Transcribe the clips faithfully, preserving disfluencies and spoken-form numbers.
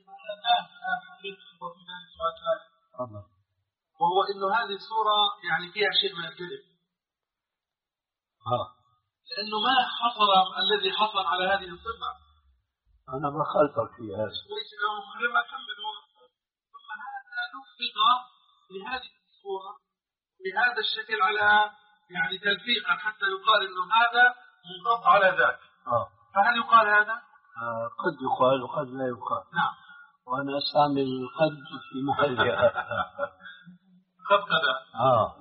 وهو إنه هذه الصورة يعني فيها شيء من الكذب. ها. لأنه ما حصل الذي حصل على هذه الصفة. أنا ما خلطك في هذا. ليش لما أكمل ثم هذا نفذ لهذه الصورة بهذا الشكل على يعني تلفيقا حتى يقال إنه هذا منضبط على ذاك. آه. فهل يقال هذا؟ آه قد يقال وقد لا يقال. نعم. وأنا أستعمل قد في محلها. قد كذا. آه.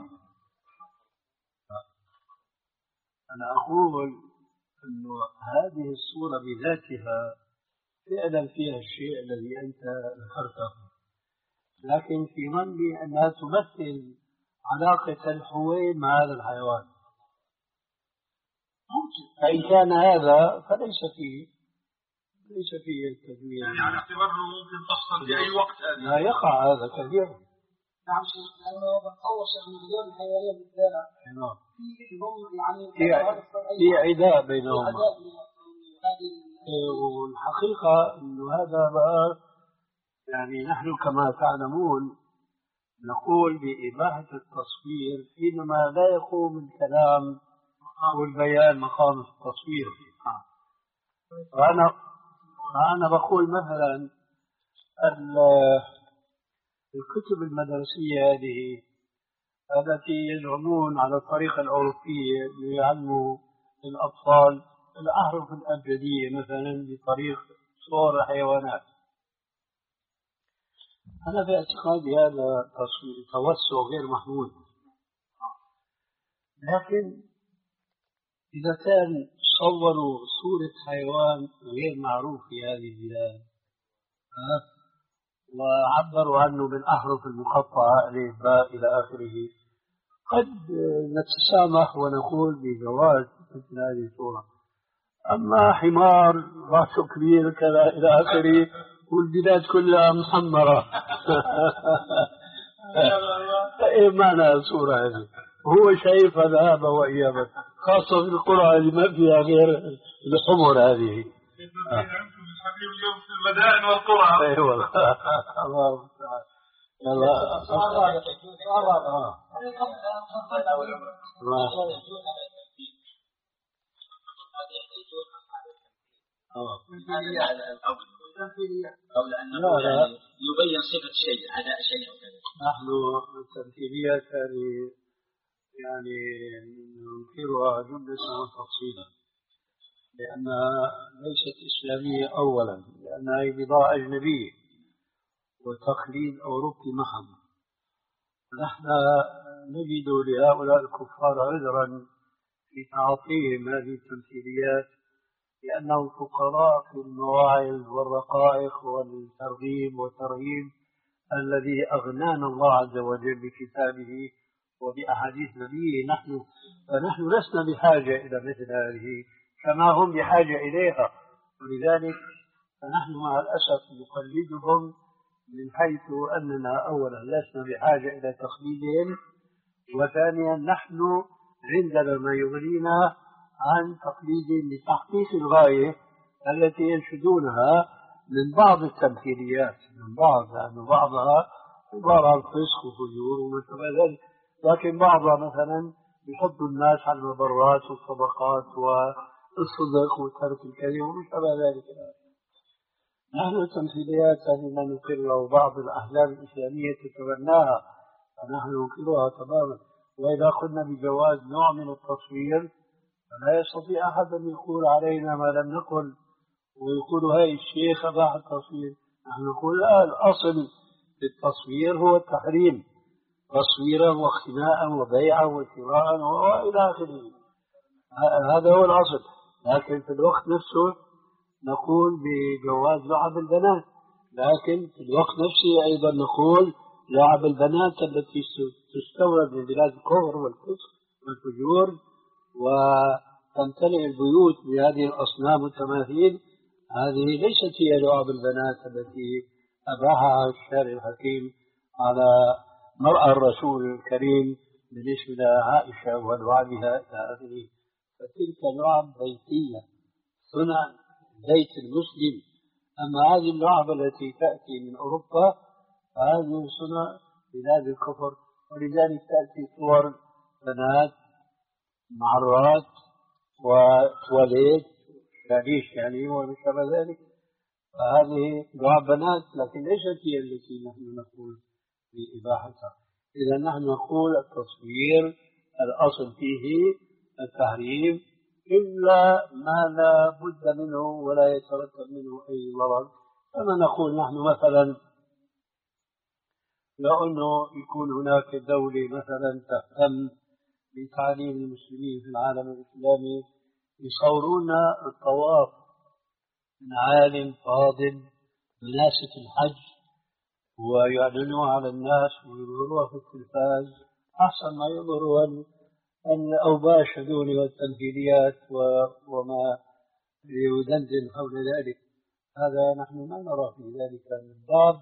أنا أقول أنه هذه الصورة بذاتها فعلا فيها الشيء الذي أنت ذكرته، لكن في ظني أنها تمثل علاقة الحوين مع هذا الحيوان. فإن كان هذا فليس فيه ليس فيه التدوين. يعني على اعتبار أنه ممكن تحصل في أي وقت هذا. لا يقع هذا كثيرا. نعم شيخ، لأنه أول شيء من هذول الحيوانات بالذات نعم. في هم يعني في عداء بينهما. والحقيقة أنه هذا بقى يعني نحن كما تعلمون نقول بإباحة التصوير حينما لا يقوم الكلام والبيان مقام التصوير. فأنا أنا بقول مثلا الكتب المدرسية هذه التي يزعمون على الطريقة الأوروبية ليعلموا الأطفال الأحرف الأبجدية مثلا بطريق صور حيوانات. أنا في اعتقادي هذا توسع غير محمود، لكن إذا كان صوروا صورة حيوان غير معروف في هذه البلاد وعبروا عنه بالأحرف المقطعة ألف باء إلى آخره، قد نتسامح ونقول بجواز مثل هذه الصورة. أما حمار رأسه كبير كذا إلى آخره والبلاد كلها محمرة إيه معنى الصورة هذه؟ هو شايف ذهابا وإيابا، خاصة في القرى اللي ما فيها غير الحمر هذه. اليوم في المدائن والقرى. اي والله. الله المستعان. يلا أو لأنه يعني يبين صفة شيء أداء شيء أو كذا. نحن التمثيليات هذه يعني ننكرها جملة وتفصيلا، لأنها ليست إسلامية أولا، لأنها بضاعة أجنبية وتقليد أوروبي محض. نحن نجد لهؤلاء الكفار عذرا في تعاطيهم هذه التمثيليات، لأنهم فقراء في المواعظ والرقائق والترغيب والترهيب الذي أغنانا الله عز وجل بكتابه وبأحاديث نبيه. نحن فنحن لسنا بحاجة إلى مثل هذه كما هم بحاجة إليها، ولذلك فنحن مع الأسف نقلدهم من حيث أننا أولا لسنا بحاجة إلى تقليدهم، وثانيا نحن عندنا ما يغنينا عن تقليدهم لتحقيق الغاية التي ينشدونها من بعض التمثيليات، من بعض لأن بعضها عبارة عن فسق وفجور وما شابه ذلك، لكن بعضها مثلا يحض الناس على المبرات والصدقات والصدق وترك الكذب وما شابه ذلك. نحن التمثيليات هذه ننكرها وبعض الأحزاب الإسلامية تتبناها، فنحن ننكرها تماما. وإذا قلنا بجواز نوع من التصوير فلا يستطيع أحد أن يقول علينا ما لم نقل ويقول هاي الشيخ أباح التصوير. نحن نقول لا، الأصل في التصوير هو التحريم، تصويرا واختناء وبيعا وشراء وإلى آخره، هذا هو الأصل. لكن في الوقت نفسه نقول بجواز لعب البنات، لكن في الوقت نفسه أيضا نقول لعب البنات التي تستورد من بلاد الكفر والفسق والفجور وتمتلئ البيوت بهذه الأصنام والتماثيل، هذه ليست هي لعب البنات التي أباحها الشارع الحكيم على مرأى الرسول الكريم بالنسبة لعائشة وألوانها إلى آخره. فتلك لعب بيتية صنع بيت المسلم أما هذه اللعبة التي تأتي من أوروبا فهذه صنع بلاد الكفر، ولذلك تأتي صور بنات معرات وتواليت شريش يعني وما شابه ذلك، فهذه لعب بنات لكن ليست هي التي نحن نقول بإباحتها. إذا نحن نقول التصوير الأصل فيه التحريم إلا ما لا بد منه ولا يترتب منه أي ضرر. كما نقول نحن مثلا لو أنه يكون هناك دولة مثلا تهتم بتعليم المسلمين في العالم الإسلامي يصورون الطواف من عالم فاضل مناسك الحج ويعلنوها على الناس ويظهروها في التلفاز أحسن ما يظهروا الأوباش هذول والتمثيليات وما يدندن حول ذلك. هذا نحن ما نرى في ذلك من باب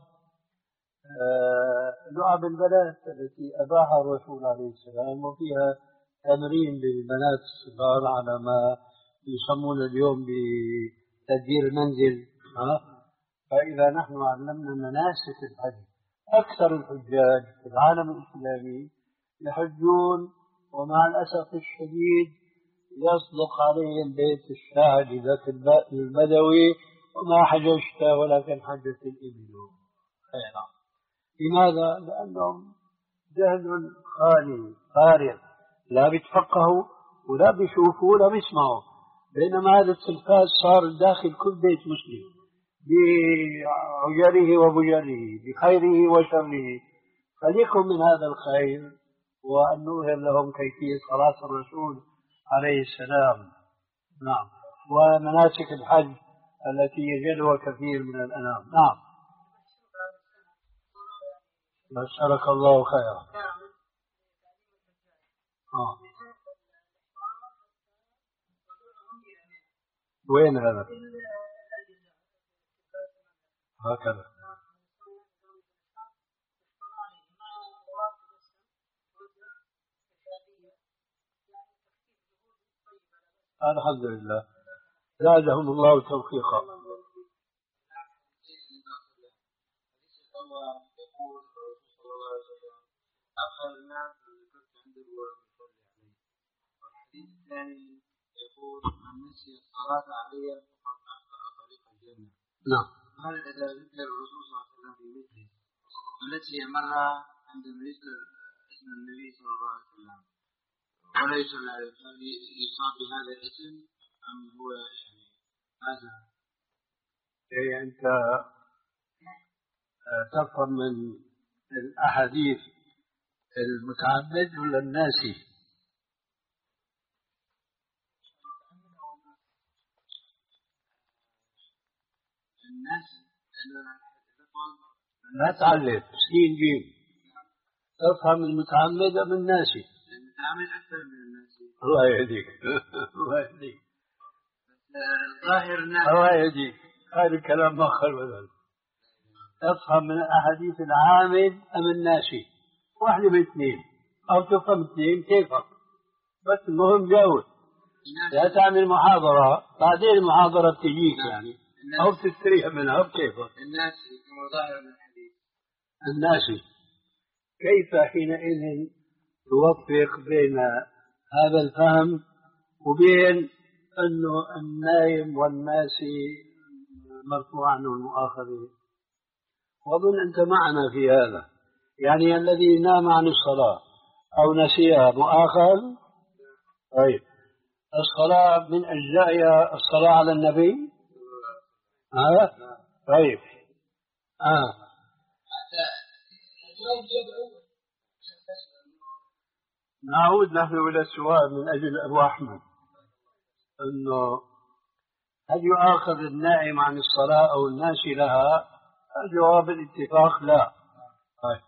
لعب البنات التي أباحها الرسول عليه السلام، وفيها تمرين للبنات الصغار على ما يسمون اليوم بتدبير المنزل. فإذا نحن علمنا مناسك الحج، أكثر الحجاج في العالم الإسلامي يحجون ومع الأسف الشديد يصدق عليهم بيت الشاعر ذاك البدوي وما حججت ولكن حجت الإبل. لماذا؟ لأنهم جهل خالي فارغ، لا بيتفقهوا ولا بيشوفوا ولا بيسمعوا، بينما هذا التلفاز صار داخل كل بيت مسلم بعجره وبجره بخيره وشره. فليكن من هذا الخير وأن نظهر لهم كيفية صلاة الرسول عليه السلام. نعم، ومناسك الحج التي يجدها كثير من الأنام. نعم، بشرك الله خيرا. آه. وين هذا؟ هكذا. الحمد لله، زادهم الله توفيقا. أخر الناس ذكرت عنده وصلي عليه. والحديث الثاني يقول من نسي الصلاة عليه فقد أخطأ طريق الجنة. نعم. هل إذا ذكر الرسول صلى الله عليه وسلم في مثله ونسي مرة عندما يذكر اسم النبي صلى الله عليه وسلم ولا يصلي عليه يصاب بهذا الاسم أم هو يعني ماذا؟ إيه أنت تفهم من الأحاديث المتعمد ولا الناسي؟ الناسي. لا تعلم سين جيم. تفهم المتعمد أم الناسي؟ المتعمد أكثر من الناسي. الله يهديك. الله يهديك. ظاهر الناسي. الله يهديك. هذا الكلام مخل بدل. تفهم من الأحاديث العامد أم الناسي؟ واحدة من اثنين، أو تفهم اثنين كيفك، بس المهم جاوب. لا تعمل محاضرة بعدين المحاضرة بتجيك يعني أو تستريح منها بكيفك. الناسي كما ظاهر من الحديث. الناسي كيف حينئذ توفق بين هذا الفهم وبين أنه النايم والناسي مرفوع عنه المؤاخذة؟ وأظن أنت معنا في هذا، يعني الذي نام عن الصلاة أو نسيها مؤاخذ. طيب الصلاة من أجزائها الصلاة على النبي. ها؟ طيب آه. نعود نحن إلى السؤال من أجل أبو أحمد، أنه هل يؤاخذ النائم عن الصلاة أو الناسي لها؟ الجواب الاتفاق لا. طيب.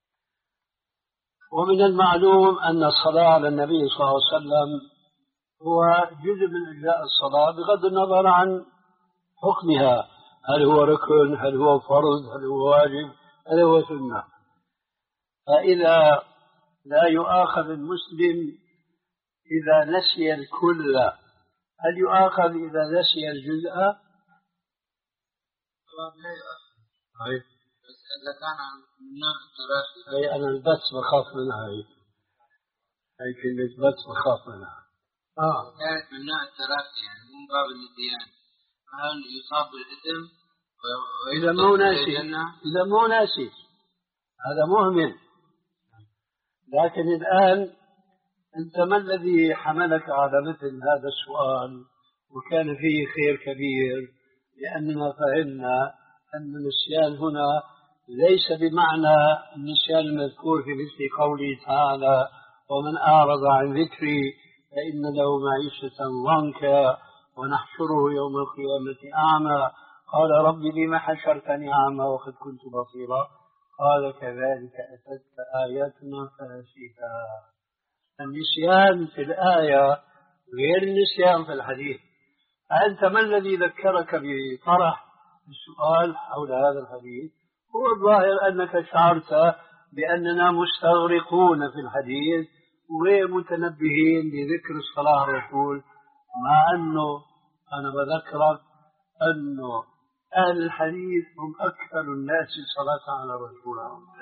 ومن المعلوم أن الصلاة على النبي صلى الله عليه وسلم هو جزء من أجزاء الصلاة بغض النظر عن حكمها، هل هو ركن، هل هو فرض، هل هو واجب، هل هو سنة. فإذا لا يؤاخذ المسلم إذا نسي الكل، هل يؤاخذ إذا نسي الجزء؟ لا يؤثر. هاي بس إذا كان من نوع التراخي. هاي أنا البس بخاف منها هاي. هاي كلمة بس بخاف منها. آه. كانت من نوع التراخي يعني مو من باب النسيان. هل يصاب بالإثم؟ إذا مو ناسي إذا مو ناسي هذا مهمل. لكن الآن أنت ما الذي حملك على مثل هذا السؤال وكان فيه خير كبير؟ لأننا فهمنا أن النسيان هنا ليس بمعنى النسيان المذكور في مثل قوله تعالى ومن أعرض عن ذكري فإن له معيشة ضنكا ونحشره يوم القيامة أعمى قال رب لم حشرتني أعمى وقد كنت بصيرا قال كذلك أتتك آياتنا فنسيتها. النسيان في الآية غير النسيان في الحديث. أنت ما الذي ذكرك بطرح السؤال حول هذا الحديث؟ هو الظاهر أنك شعرت بأننا مستغرقون في الحديث وغير متنبهين لذكر الصلاة على الرسول، مع أنه أنا بذكرك أنه أهل الحديث هم أكثر الناس صلاة على الرسول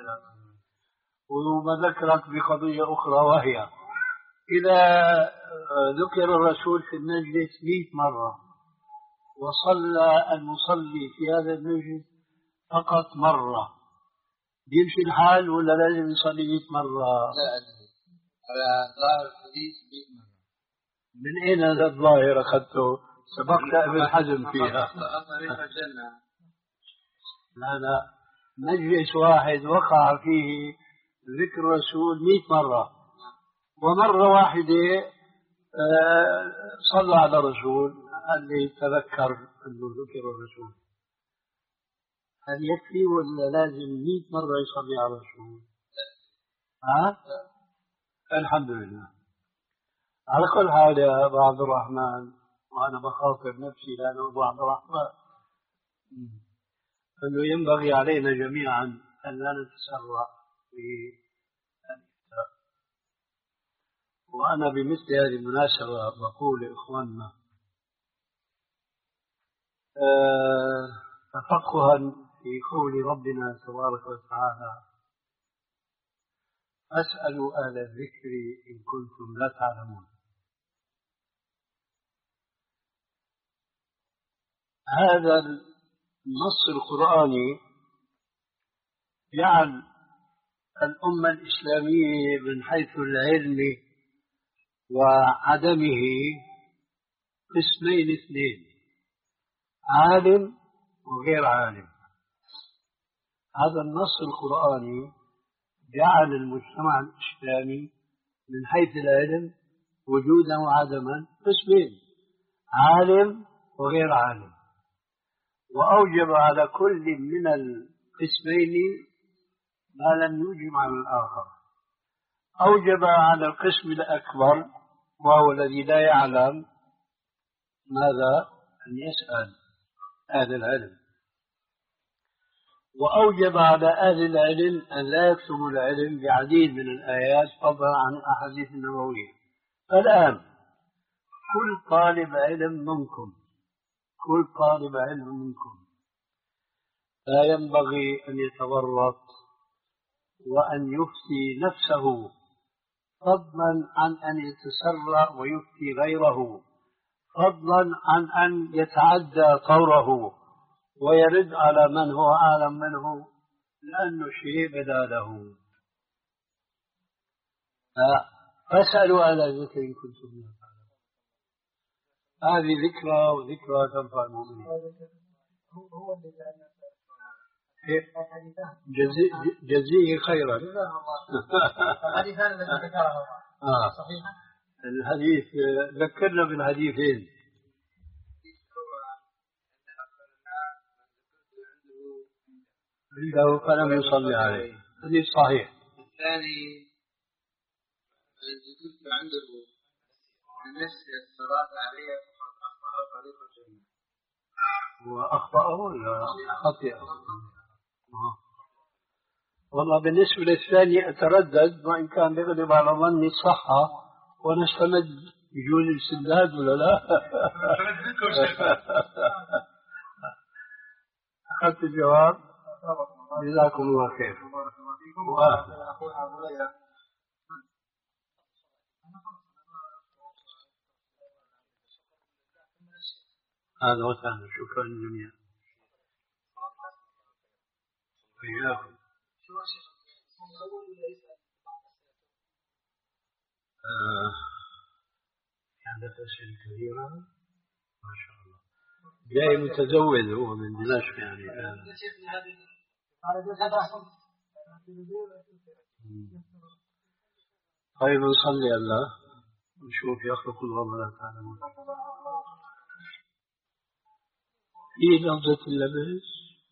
وبذكرك بقضية أخرى وهي إذا ذكر الرسول في المجلس مئة مرة وصلى المصلي في هذا المجلس فقط مرة يمشي الحال ولا لازم يصلي مئة مرة؟ لا أدري على ظاهر الحديث مئة مرة. من أين هذا الظاهر أخذته؟ سبقت ابن حزم فيها. لا لا مجلس واحد وقع فيه ذكر الرسول مئة مرة ومرة واحدة صلى على الرسول اللي تذكر أنه ذكر الرسول، هل يكفي ولا لازم مئة مرة يصلي على الرسول؟ ها؟ الحمد لله. على كل حال يا أبو عبد الرحمن، وأنا بخاطر نفسي لأنه أبو عبد الرحمن، أنه ينبغي علينا جميعا أن لا نتسرع في الإفتاء. وأنا بمثل هذه المناسبة بقول لإخواننا أه تفقها في قول ربنا تبارك وتعالى أسألوا أهل الذكر إن كنتم لا تعلمون. هذا النص القرآني جعل الأمة الإسلامية من حيث العلم وعدمه قسمين اثنين، عالم وغير عالم. هذا النص القرآني جعل المجتمع الإسلامي من حيث العلم وجودا وعدما قسمين، عالم وغير عالم، وأوجب على كل من القسمين ما لم يوجب على الآخر. أوجب على القسم الأكبر وهو الذي لا يعلم ماذا أن يسأل أهل العلم، وأوجب على أهل العلم أن لا يكتموا العلم بعديد من الآيات فضلا عن الأحاديث النبوية. الآن كل طالب علم منكم كل طالب علم منكم لا ينبغي أن يتورط وأن يفتي نفسه فضلا عن أن يتسرع ويفتي غيره، فضلا عن أن يتعدى طوره ويرد على من هو أعلم منه لأنه شيء بدا له. فاسألوا أهل الذكر إن كنتم لا تعلمون. هذه ذكرى وذكرى تنفع المؤمنين. هو اللي جعلنا جزيه خيرا. الحديثان الذي ذكرهما صحيحا. الحديث ذكرنا بالحديثين. عنده فلم يصلي عليه، حديث صحيح. الثاني ذكرت عنده نسي الصلاة عليه فقد أخطأ طريق الجنة. وأخطأه ولا خطئه؟ والله بالنسبة للثاني أتردد، وإن كان يغلب على ظني الصحة ونستمد يجوز الاستمداد ولا لا؟ أخذت الجواب. جزاكم الله خير. هذا وسهلا. شكرا جميعا. وإياكم. آه. هذا أسئلة كثيرة ما شاء الله. جاي متزوج هو من دمشق يعني. آه. طيب نصلي الله ونشوف يخلق الله ولا تعلمون. في لفظة اللمس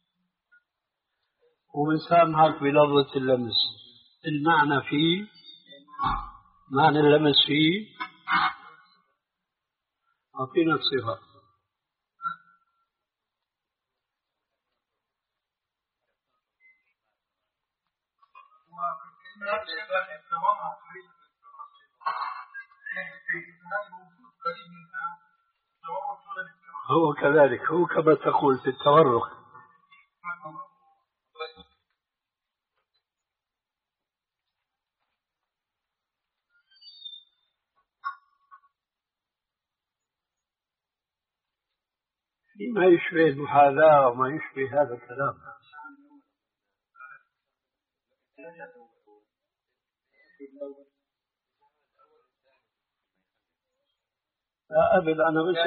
ومسامحك بلفظة اللمس. المعنى فيه معنى اللمس فيه أعطينا الصفة. هو كذلك، هو كما تقول في التورق. ما يشبه المحاذاة وما يشبه هذا الكلام. لا أبدا. أنا بس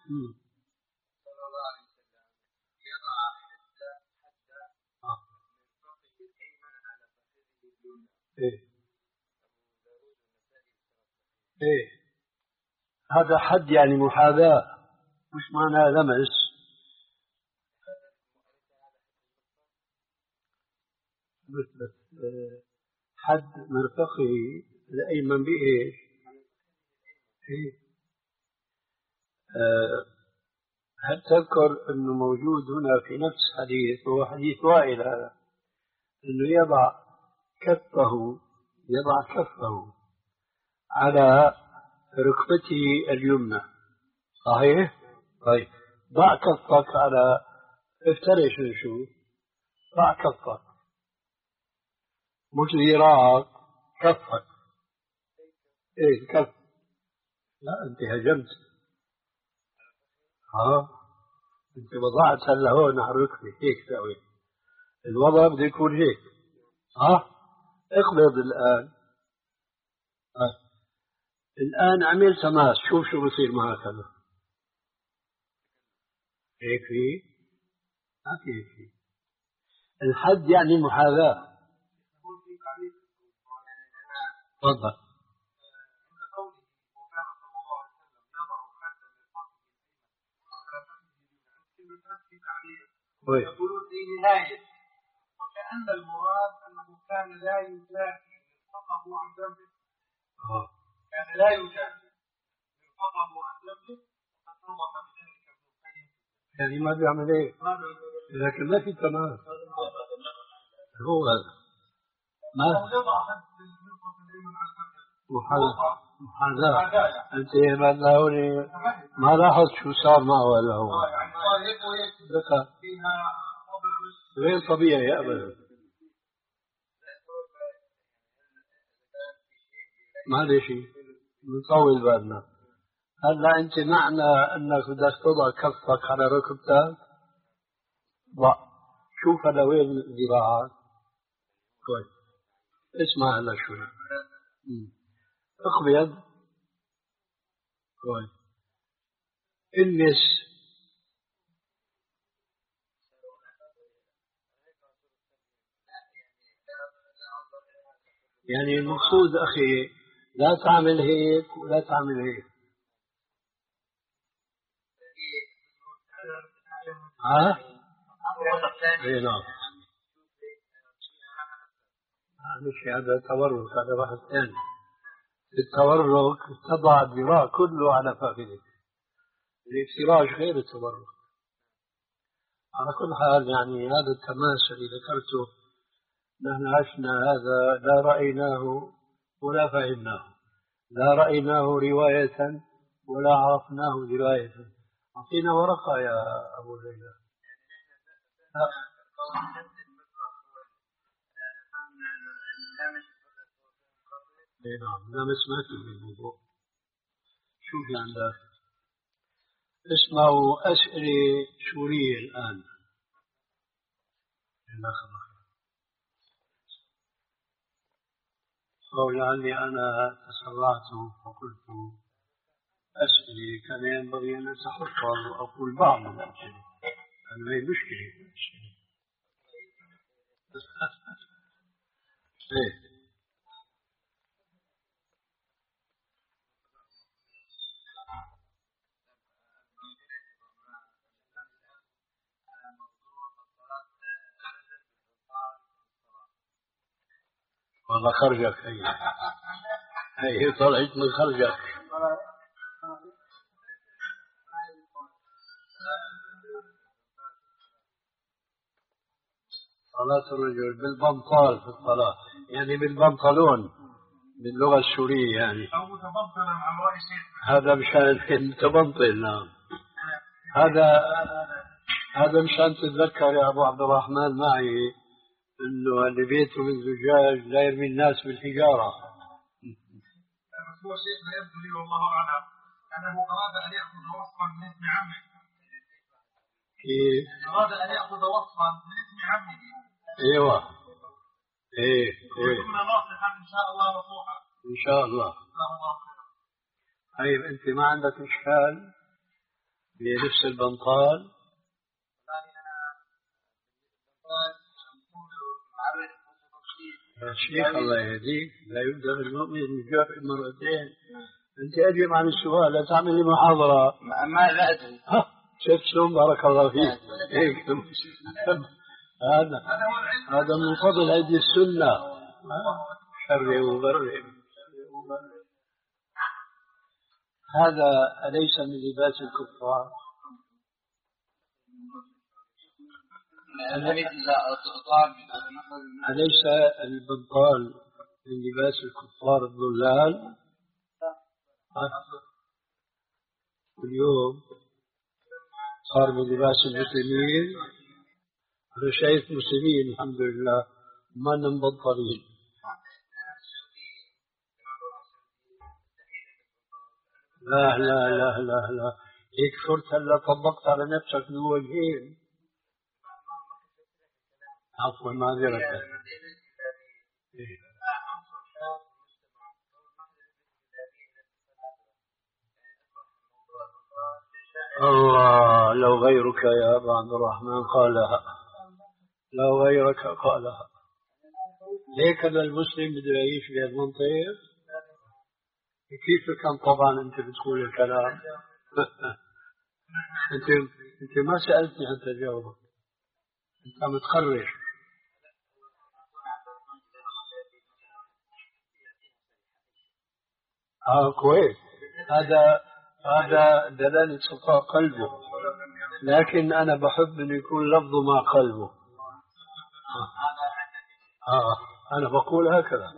إيه إيه هذا حد يعني محاذاة، مش معنى لمس. مثل حد مرتقي الأيمن بإيش؟ إيه أه هل تذكر أنه موجود هنا في نفس حديث، وهو حديث وائل هذا، أنه يضع كفه يضع كفه على ركبته اليمنى، صحيح؟ طيب ضع كفك على افترش نشوف. ضع كفك مش ذراعك، كفك. ايه الكف؟ لا انت هجمت. ها انت وضعت هلا هون على الركبه هيك سوي. الوضع بده يكون هيك. ها اقبض الان. ها. الان عمل تماس، شوف شو بصير معك هلا. هيك في ما في هيك في. الحد يعني محاذاة. تفضل. يقولون في نهاية، وكأن المراد أنه كان لا يجافي مرفقه عن ذنبه. كان لا يجافي مرفقه عن ذنبه، وقد توضح بذلك ابن القيم. يعني ما بيعمل ايه؟ لكن ما في تمام. هو هذا ما محاذاة. انت ما لاحظت شو صار معه هلا هو؟ ذكر غير طبيعي ابدا. ما ليش نطول بالنا. هلا انت معنى انك بدك تضع كفك على ركبتك، ضع. شوف هلا وين ذراعك. كويس. اسمع هلا شوي. اقبض. كويس. المس. يعني المقصود اخي لا تعمل هيك ولا تعمل هيك. ها؟ اي نعم. معلش هذا تورك، هذا واحد ثاني. التورك تضع الذراع كله على فخذك. الافتراش غير التورك. على كل حال يعني هذا التماس الذي ذكرته نحن عشنا هذا، لا رأيناه ولا فهمناه، لا رأيناه رواية ولا عرفناه دراية. أعطينا ورقة يا أبو ليلى. نعم لا ما سمعت بالموضوع. شوف عندك اسمعوا أسئلة سورية الآن. أو لعلي أنا تسرعت فقلت أسئلة كان ينبغي أن أتحفظ وأقول بعض الأسئلة، لأنه هي مشكلة. إيه والله خرجك هي هي طلعت من خرجك. صلاة الرجل بالبنطال في الصلاة، يعني بالبنطلون باللغة السورية يعني. أو متبطلا على رأي شيخ. هذا مشان متبطل. نعم هذا هذا مشان تتذكر يا أبو عبد الرحمن معي إنه اللي بيته من زجاج لا يرمي الناس بالحجارة. بس هو شيء لا يبدو لي والله أعلم أنه أراد أن يأخذ وصفا من اسم عمه. كيف؟ أراد أن يأخذ وصفا من اسم عمه. ايوه ايه ايه ثم ناصحا ان شاء الله نصوحا ان شاء الله. طيب انت ما عندك اشكال بلبس البنطال؟ يا شيخ الله يهديك، لا يبدأ المؤمن يجافئ مرتين. انت اجب عن السؤال، لا تعمل لي محاضرة. ما لا ادري. شفت شلون؟ بارك الله فيك. هيك هذا هذا من فضل هذه السنة. شر وبر. هذا أليس من لباس الكفار؟ أليس البنطال من لباس الكفار الضلال؟ اليوم صار من لباس المسلمين. أنا شايف مسلمين الحمد لله ما مبطلين. لا لا لا لا لا هيك صرت هلا طبقت على نفسك من وجهين. عفوا معذرة. الله لو غيرك يا أبا عبد الرحمن قالها، لو غيرك قالها. ليك هذا المسلم بده يعيش في المنطقة. كيف كان طبعا أنت بتقول الكلام؟ أنت أنت ما سألتني حتى جاوبك، أنت متخرج. آه كويس. هذا هذا دلالة صفاء قلبه، لكن أنا بحب أن يكون لفظه مع قلبه. آه أنا بقول هكذا.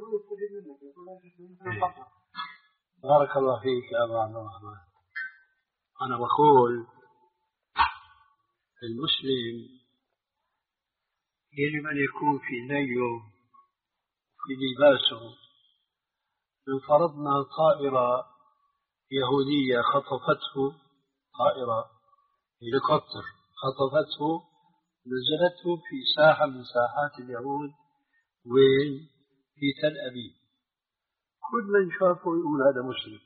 بارك الله فيك يا أبا عبد الرحمن. أنا بقول المسلم يجب أن يكون في نيه في لباسه. لو فرضنا طائرة يهودية خطفته، طائرة هليكوبتر خطفته نزلته في ساحة من ساحات اليهود وين؟ في تل أبيب. كل من شافه يقول هذا مسلم.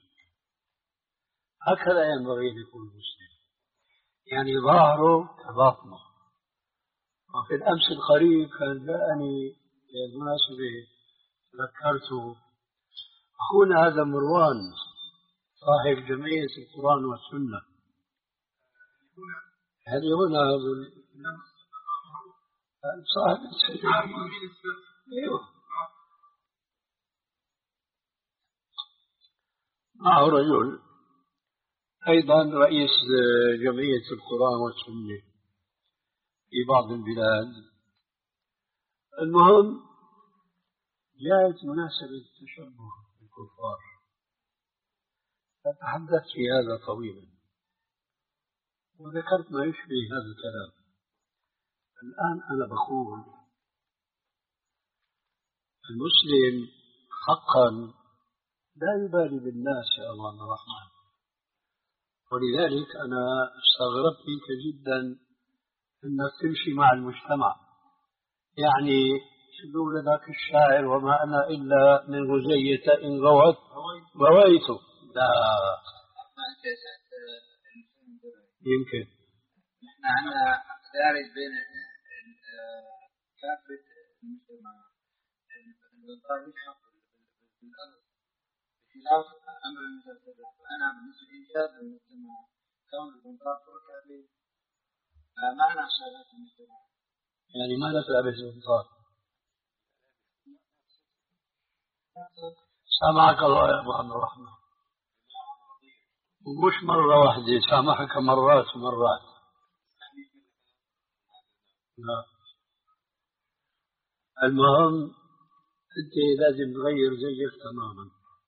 هكذا ينبغي أن يكون مسلم، يعني ظاهره كباطنه. وفي الأمس القريب كان جاءني بالمناسبة ذكرته أخونا هذا مروان صاحب جمعية القرآن والسنة. هل هنا صاحب أيوه معه رجل أيضا رئيس جمعية القرآن والسنة في بعض البلاد. المهم جاءت مناسبة التشبه بالكفار، فتحدثت في هذا طويلا وذكرت ما يشبه هذا الكلام. الآن أنا بقول المسلم حقا لا يبالي بالناس يا الله الرحمن. ولذلك أنا استغربت منك جدا أنك تمشي مع المجتمع. يعني شو لذاك الشاعر وما أنا إلا من غزية إن غوت غويت. لا يمكن نحن عندنا دارج بين كافة المجتمع البنطال يحق بالأرض بخلاف أمر المتفرع. فأنا بالنسبة لي إيجاد المجتمع كون البنطال فوق كافي ما أنا شغلات المجتمع. يعني ما لك لابس البنطال؟ سامحك الله يا أبو عبد الرحمن، ومش مرة واحدة، سامحك مرات ومرات. لا. المهم أنت لازم تغير زيك تماما.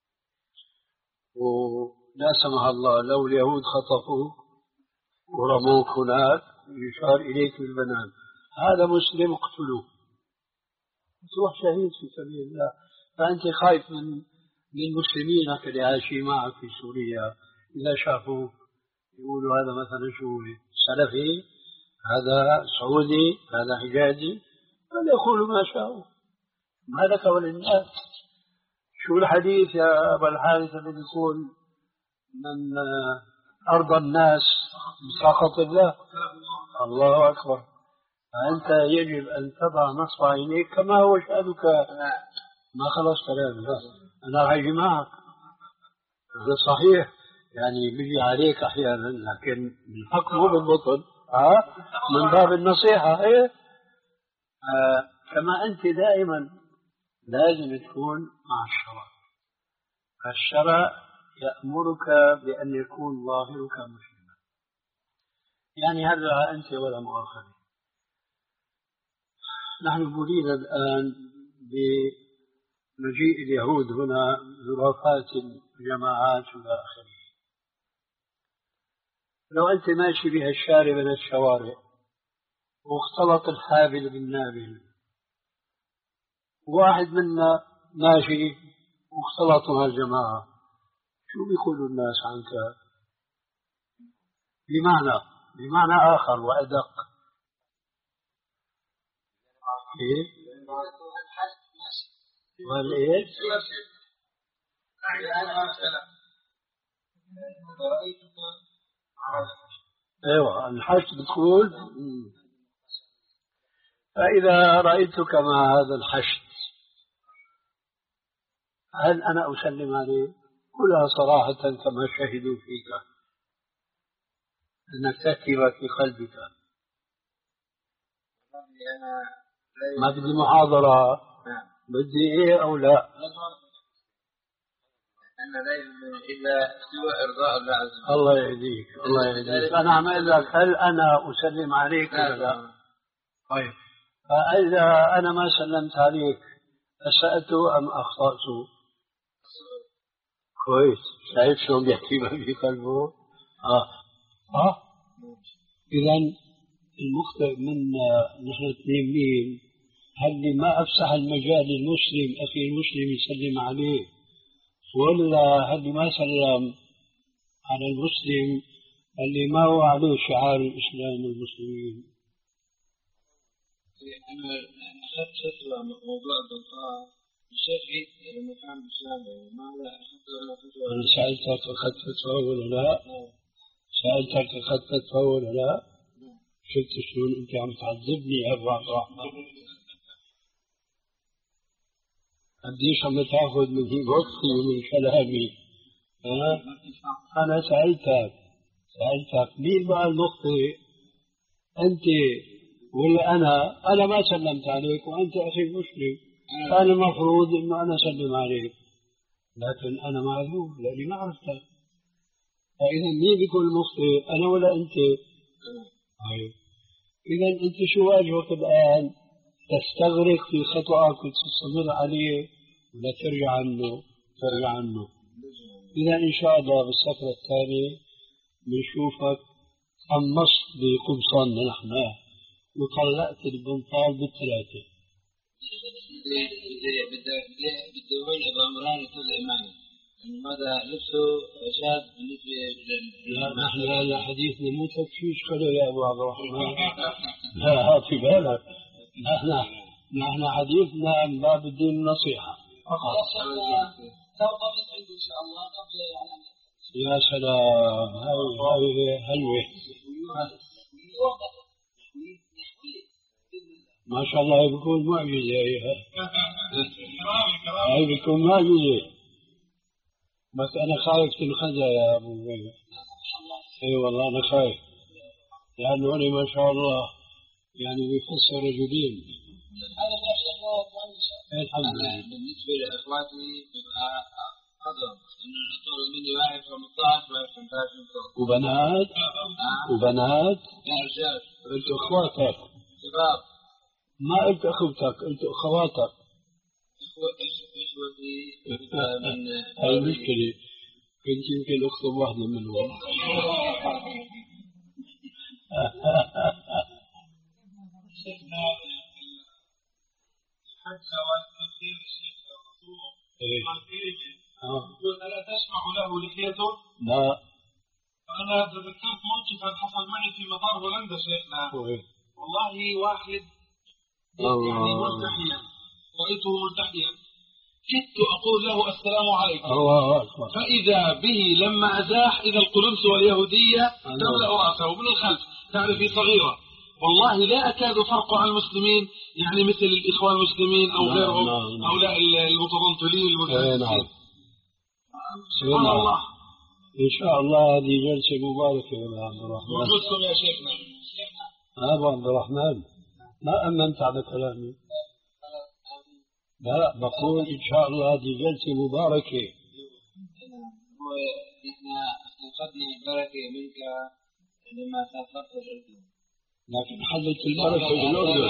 ولا سمح الله لو اليهود خطفوك ورموك هناك يشار إليك بالبنان، هذا مسلم اقتلوه، تروح شهيد في سبيل الله. فأنت خايف من من المسلمين اللي عايشين معك في سوريا، إذا شافوا يقولوا هذا مثلا شو سلفي، هذا سعودي، هذا حجازي، فليقولوا ما شاءوا، ما لك وللناس. شو الحديث يا أبا الحارث الذي يقول من أرضى الناس بسخط الله؟ الله أكبر. فأنت يجب أن تضع نصب عينيك كما هو شأنك. ما خلص كلامي، أنا راح أجي معك، هذا صحيح، يعني بيجي عليك أحيانا، لكن بالحق مو بالبطل، ها من باب النصيحة. إيه آه كما أنت دائما لازم تكون مع الشرع. الشرع يأمرك بأن يكون ظاهرك مسلما. يعني هذا أنت ولا مؤاخذة. نحن نريد الآن بمجيء اليهود هنا، زرافات الجماعات إلى آخره. لو أنت ماشي بها الشارع من الشوارع واختلط الحابل بالنابل، واحد منا ماشي واختلطوا هالجماعة، شو بيقولوا الناس عنك؟ بمعنى بمعنى آخر وأدق. إيه؟ والإيه؟ أيوة الحشد بتقول. فإذا رأيتك مع هذا الحشد هل أنا أسلم عليه؟ قلها صراحة كما شهدوا فيك، أنك تكتب في قلبك. ما بدي محاضرة، بدي إيه أو لا. أنا لا يهمني إلا سوى إرضاء الله عز وجل. الله يهديك، الله يهديك. أنا عم أقول لك هل أنا أسلم عليك ولا لا؟ طيب، فإذا أنا ما سلمت عليك أسأت أم أخطأت؟ كويس، شايف شلون بيحكي ما في قلبه؟ آه آه إذا المخطئ منا نحن اثنين مين؟ هل ما أفسح المجال للمسلم أخي المسلم يسلم عليه، ولا هل ما سلم على المسلم اللي ما هو عليه شعار الإسلام والمسلمين؟ أنا أخذت فتوى موضوع البنطال بشكل لما كان بالشام، ماذا أخذت ولا فتوى؟ أنا سألتك أخذت فتوى ولا لا؟ سألتك أخذت فتوى ولا لا؟ شفت شلون أنت عم تعذبني يا أبو عبد الرحمن؟ قديش عم تاخذ من وقتي ومن كلامي؟ ها؟ أنا سألتك سألتك مين بقى المخطئ؟ أنت ولا أنا؟ أنا ما سلمت عليك وأنت أخي المسلم، كان المفروض إنه أنا أسلم عليك، لكن أنا معذور لأني ما عرفتك. فإذا مين بيكون المخطئ؟ أنا ولا أنت؟ طيب إذا أنت شو واجبك الآن؟ تستغرق في خطأك وتستمر عليه ولا ترجع عنه؟ ترجع عنه. إذا إن شاء الله بالسفرة الثانية بنشوفك قمصت بقمصان نحن وطلقت البنطال بالثلاثة. بدي أقول أبو عمران يطلع معي ماذا لبسه شاذ بالنسبة لل نحن هذا حديثنا مو تفشيش خلو يا أبو عبد الرحمن. لا هاتي بالك، نحن نحن حديثنا من باب الدين النصيحة فقط. توقفت عندي إن شاء الله قبل يعني. يا سلام، هاي هاي حلوة ما شاء الله. بيكون معجزة هاي بيكون معجزة، بس أنا خايف تنخدع يا أبو بكر. أي والله أنا خايف، لأنه أنا ما شاء الله يعني بيفسر رجلين. الحمد لله. بالنسبة لإخواتي بيبقى أضرب إنه الأطول مني واحد خمسة عشر واحد خمسة عشر وبنات وبنات لا رجال. أنت أخواتك شباب، ما أنت أخوتك، أنت أخواتك. إخوتي من هاي مشكلة، كنت يمكن أخطب واحدة منهم. شيخنا حتى وكثير الشيخ الرسول قال إيه يقول ألا تسمع له لحيته؟ لا. أنا تذكرت موقفا حصل معي في مطار هولندا شيخنا. والله واحد يعني ملتحيا، رأيته ملتحيا، كدت أقول له السلام عليكم، فإذا به لما أزاح إذا القلنس واليهودية تملأ رأسه من الخلف، تعرفي صغيرة. والله لا أكاد فرق عن المسلمين، يعني مثل الإخوان المسلمين أو غيرهم، هؤلاء المتضنطلين المتنسين. سبحان الله. إن شاء الله هذه جلسة مباركة يا عبد الرحمن. وجودكم يا شيخنا. أبو عبد الرحمن ما أمنت على كلامي. لا بقول إن شاء الله هذه جلسة مباركة. ونحن أخذنا البركة منك لما سافرت الأردن، لكن حدث البركة في الأردن.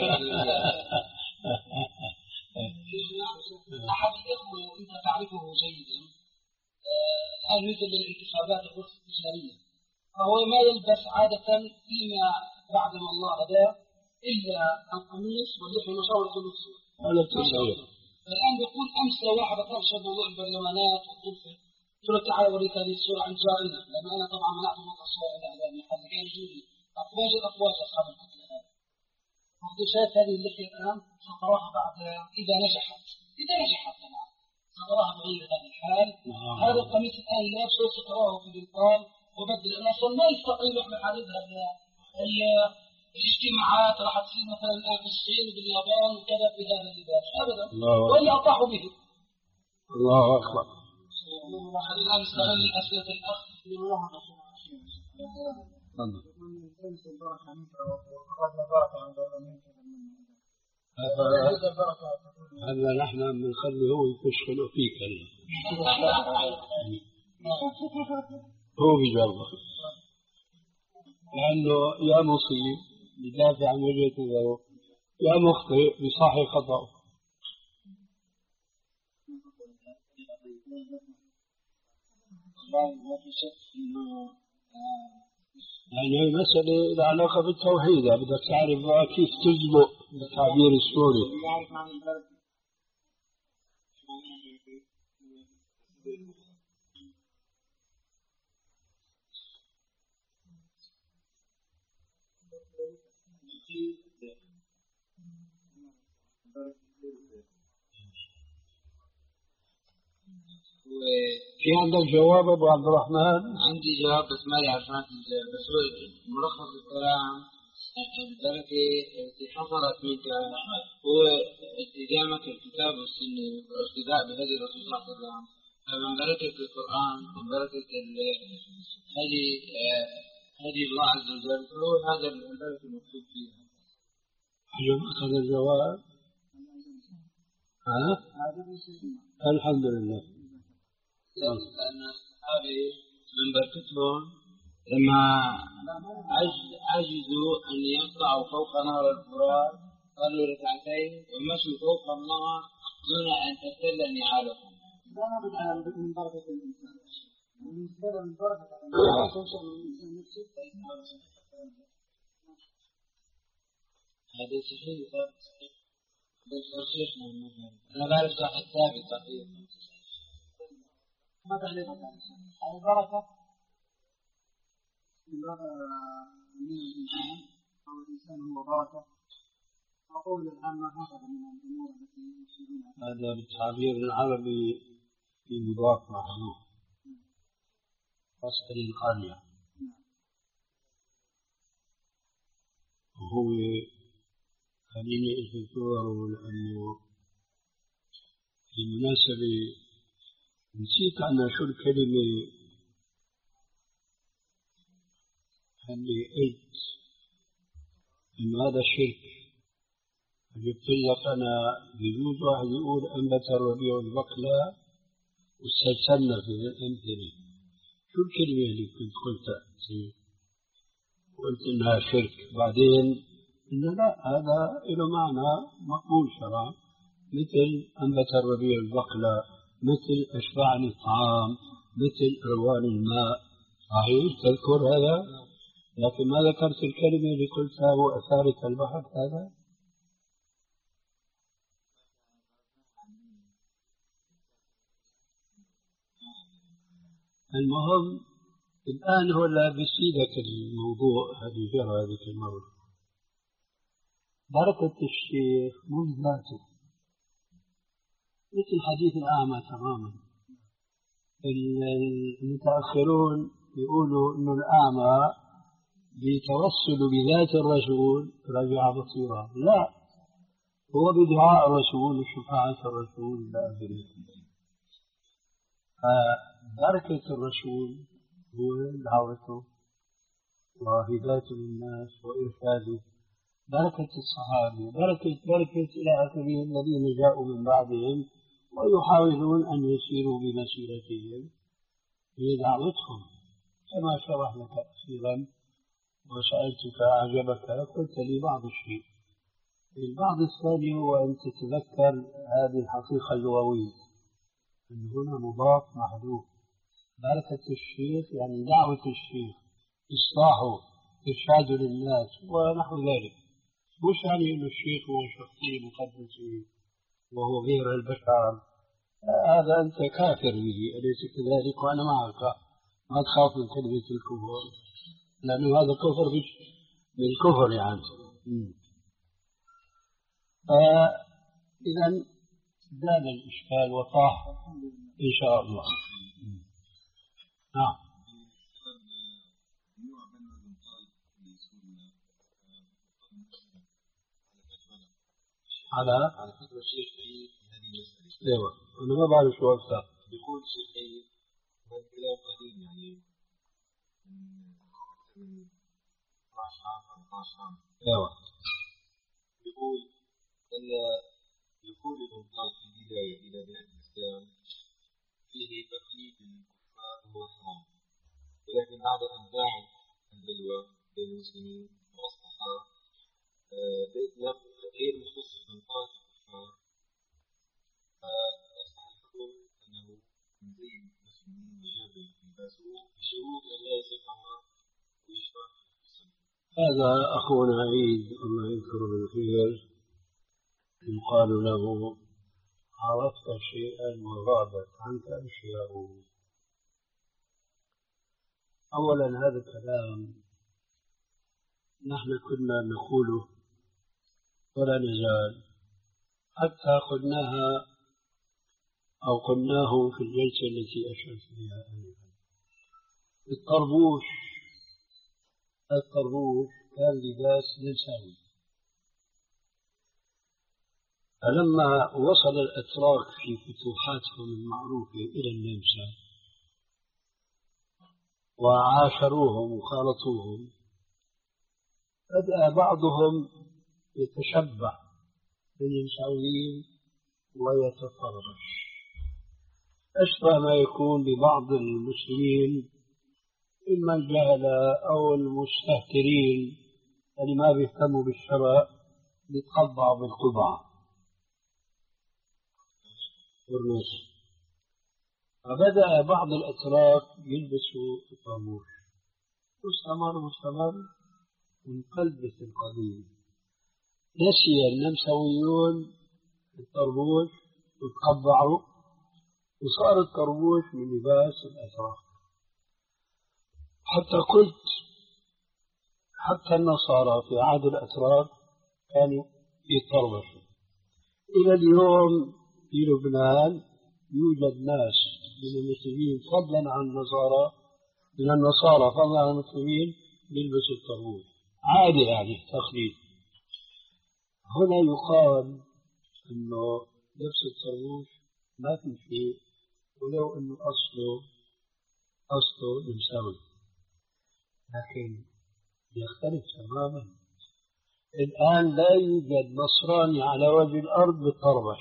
أحد الإخوة أنت تعرفه جيدا الآن مثل الانتخابات الرخص التجارية، فهو ما يلبس عادة فيما بعد ما الله هداه إلا القميص واللحية مشاورة اللبس. الآن يقول أمس واحد أرشد موضوع البرلمانات والغرفة، قلت له تعال أوريك هذه الصورة عن جارنا، لأن أنا طبعا منعت موضوع الصور الإعلامية حتى كان يجوني أفواج الأفواج أصحاب الكتلة هذه. قلت شايف هذه اللحية الآن ستراها بعد إذا نجحت، إذا نجحت طبعا ستراها بغير هذا الحال. هذا القميص الآن لابسه ستراه في الإبطال وبدل أن أصلا ما يستطيع يحمل حديثها الاجتماعات راح تصير مثلا الآن في الصين وباليابان وكذا في هذا اللباس أبدا، ولا أطاحوا به. الله أكبر. الآن نستغل أسئلة الأخ لملاحظة هذا نحن بنخليه هو يفشخله فيك هلا. هو بيجرب لأنه يا مصيب يدافع عن وجهة نظره، يا مخطئ بصحي خطأه. يعني هي مسألة لها علاقة بالتوحيد، بدك تعرف بقى كيف تزبط بالتعبير السوري. في عندك جواب أبو عبد الرحمن؟ عندي جواب بس ما لي عشان بس هو ملخص الكلام. البركة التي حصلت منك هو التزامك الكتاب والسنة والاقتداء بهدي الرسول صلى الله عليه وسلم، فمن بركة القرآن من بركة هدي هدي الله عز وجل، فهو هذا البركة المكتوب فيها. أيوة أخذ الجواب. ها؟ الحمد لله. لأن الصحابة من بركتهم لما عجزوا أن يقطعوا فوق نهر الفرات صلوا ركعتين ومشوا فوق النهر دون أن تبتل نعالهم. من بركة الإنسان من بركة الإنسان. هذا صحيح ثابت صحيح. شيخنا أنا بعرف صحيح ثابت صحيح. ما تعليق على البركة من الإنسان أو الإنسان هو بركة. أقول العامة هكذا من الأمور التي يشيرونها. هذا بالتعبير العربي في مضاف محذوف خاصة القرية، وهو خليني أذكره لأنه في مناسبة نسيت أنا شو الكلمة اللي قلت إنه هذا شرك. جبت لك أنا بجوز واحد يقول أنبت الربيع البقلة واستلسلنا في الأمثلة. شو الكلمة اللي كنت قلتها؟ قلت إنها شرك، بعدين إنه لا هذا له معنى مقبول شرعا، مثل أنبت الربيع البقلة، مثل أشبعني الطعام، مثل روان الماء. صحيح تذكر هذا؟ لكن ما ذكرت الكلمة اللي قلتها وأثارت البحث هذا. المهم الآن هو لا بيسيدك الموضوع هذه جرى هذه المرة. بركة الشيخ مش ذاته مثل حديث الأعمى تماما. المتأخرون يقولوا إنه الأعمى بيتوسل بذات الرسول رجع بصيرا، لا هو بدعاء الرسول وشفاعة الرسول إلى آخره. بركة الرسول هو دعوته وهدايته للناس وإرشاده. بركة الصحابة بركة بركة إلى آخره الذين جاءوا من بعدهم ويحاولون أن يسيروا بمسيرتهم هي دعوتهم. كما شرح لك أخيرا وسألتك أعجبك قلت لي بعض الشيء. البعض الثاني هو أن تتذكر هذه الحقيقة اللغوية أن هنا مضاف محذوف. بركة الشيخ يعني دعوة الشيخ، إصلاحه، إرشاده للناس ونحو ذلك. مش يعني أن الشيخ هو شخصية مقدسة وهو غير البشر، هذا أنت كافر به أليس كذلك؟ وأنا معك ما تخاف من كلمة الكفر لأنه هذا كفر بالكفر يعني. إذن زال الإشكال وطاح إن شاء الله. نعم. على على فتوى الشيخ عيد في هذه المسألة. ايوه انا ما بعرف شو اكثر. بيقول الشيخ عيد هذا كلام قديم يعني من اكثر من اثني عشر عام او اثني عشر عام. ايوه بيقول ان دخول الانصار في البداية الى بلاد الاسلام فيه تقليد للكفار هو حرام، ولكن بعد ان داعت البلوى بين المسلمين واصبح بإطلاق غير مخصص من طرف الكفار، فأصبح الحكم أنه من زي المسلمين وجاب يلبسوه بشروط أن لا يصفها ويشفع. هذا أخونا عيد الله يذكره بالخير يقال له عرفت شيئا وغابت عنك أشياء. أولا هذا الكلام نحن كنا نقوله ولا نزال حتى قلناها أو قلناه في الجلسة التي أشرت إليها آنفا. الطربوش الطربوش كان لباس نسوي، فلما وصل الأتراك في فتوحاتهم المعروفة إلى النمسا وعاشروهم وخالطوهم بدأ بعضهم يتشبه بالنمساويين ويتطرش أشبه ما يكون ببعض المسلمين إما الجهلة أو المستهترين اللي ما بيهتموا بالشرع بيتقضعوا بالقبعة والنص. فبدأ بعض الأتراك يلبسوا الطربوش واستمر واستمر من قلبة القديم نسي النمساويون الطربوش وتقبعوا وصار الطربوش من لباس الأتراك. حتى قلت حتى النصارى في عهد الأتراك كانوا يتطربشوا. إلى اليوم في لبنان يوجد ناس من المسلمين فضلا عن النصارى من النصارى فضلا عن المسلمين يلبسوا الطربوش عادي يعني تقليد. هنا يقال إنه لبس الطربوش ما في شيء ولو إنه أصله أصله نمساوي، لكن يختلف تماما. الآن لا يوجد نصراني على وجه الأرض بالطربش،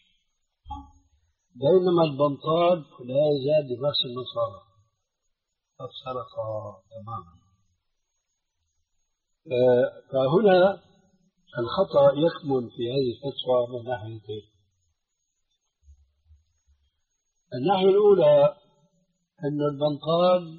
بينما البنطال لا يزال لباس النصارى قد سرق تماما. فهنا الخطأ يكمن في هذه الفتوى من ناحيتين. الناحية الأولى أن البنطال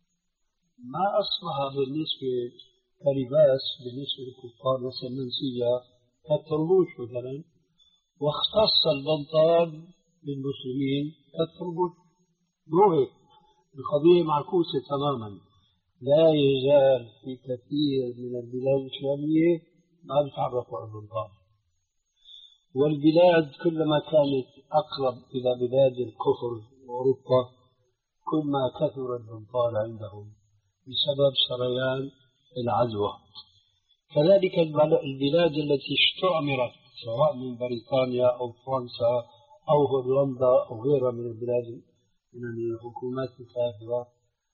ما أصبح بالنسبة كلباس بالنسبة للكفار مثل منسية كالطربوش مثلا، واختص البنطال للمسلمين كالطربوش. روح القضية معكوسة تماما. لا يزال في كثير من البلاد الإسلامية ما بيتعرفوا على البنطال، والبلاد كلما كانت أقرب إلى بلاد الكفر وأوروبا كل ما كثر البنطال عندهم بسبب سريان العدوى. كذلك البلاد التي استعمرت سواء من بريطانيا أو فرنسا أو هولندا أو غيرها من البلاد من الحكومات الكافرة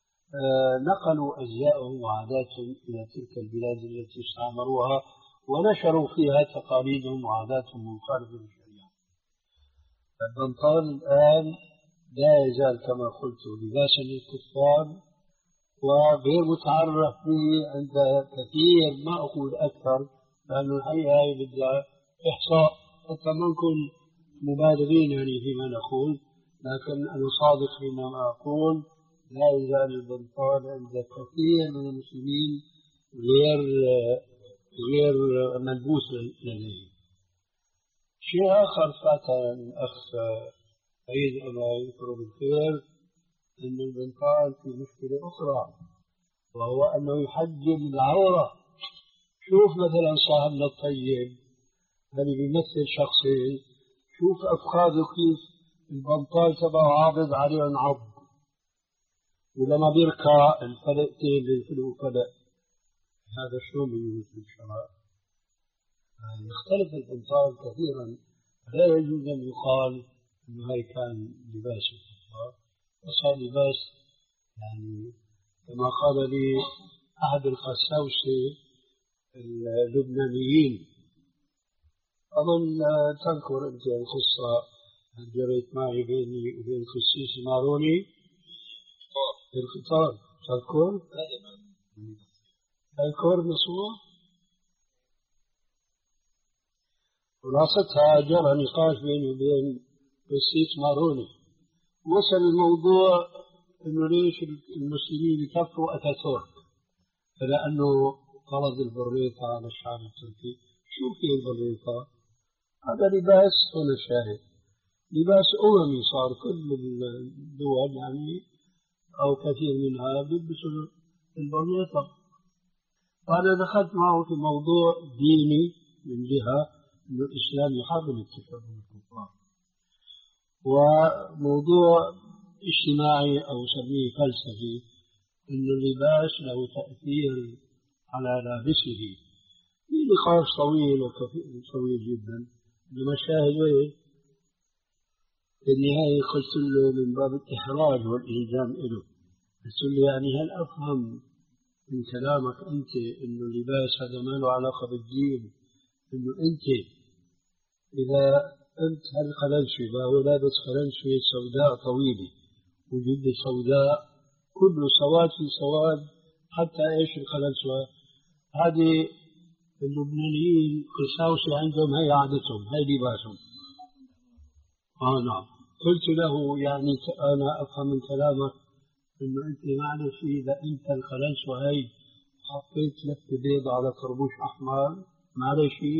نقلوا أزياءهم وعاداتهم إلى تلك البلاد التي استعمروها ونشروا فيها تقاليدهم وعاداتهم مخالفة للشريعة. البنطال الآن لا يزال كما قلت لباسا للكفار وغير متعرف به عند كثير، ما أقول أكثر لأنه الحقيقة هي بدها إحصاء حتى ما نكون مبالغين يعني فيما نقول، لكن أنا صادق فيما أقول لا يزال البنطال عند كثير من المسلمين غير غير ملبوس لديه. شيء آخر فات الأخ سعيد الله يذكره بالخير أن البنطال في مشكلة أخرى، وهو أنه يحجب العورة. شوف مثلا صاحبنا الطيب اللي بيمثل شخصين، شوف أفخاذه كيف البنطال تبعه عابد عليه عض، ولما بيركع الفلقتين بينفلوا فلق. هذا شلون بيجوز في الشرع؟ يختلف البنطال كثيرا، لا يجوز أن يقال أنه هاي كان لباس الكفار، وصار لباس يعني كما قال لي أحد القساوسة اللبنانيين. أظن تذكر أنت القصة جريت معي بيني وبين القسيس ماروني في القطار، تذكر؟ تذكر نصوص؟ خلاصتها جرى نقاش بيني وبين القسيس ماروني، وصل الموضوع انه ليش المسلمين يكفروا اتاتورك؟ فلانه فرض البريطه على الشعب التركي. شو في البريطه؟ هذا لباس، هنا شاهد لباس اممي، صار كل الدول يعني او كثير منها بيلبسوا البريطه. وانا دخلت معه في موضوع ديني من جهه انه الاسلام يحرم التشبه بالكفار، وموضوع اجتماعي أو سميه فلسفي أن اللباس له تأثير على لابسه. في نقاش طويل وطويل جدا، لما شاهد في النهاية قلت له من باب الإحراج والإلزام له، قلت له يعني هل أفهم من كلامك أنت أنه اللباس هذا ما له علاقة بالدين، أنه أنت إذا أنت هالقلنشوة هو لابس قلنشوة سوداء طويلة وجد سوداء كله سواد في سواد، حتى إيش القلنشوة هذه اللبنانيين قساوسة عندهم هي عادتهم هي لباسهم. آه نعم. قلت له يعني أنا أفهم من كلامك إنه أنت معلش إذا أنت القلنشوة هي حطيت لفة بيضة على طربوش أحمر معلش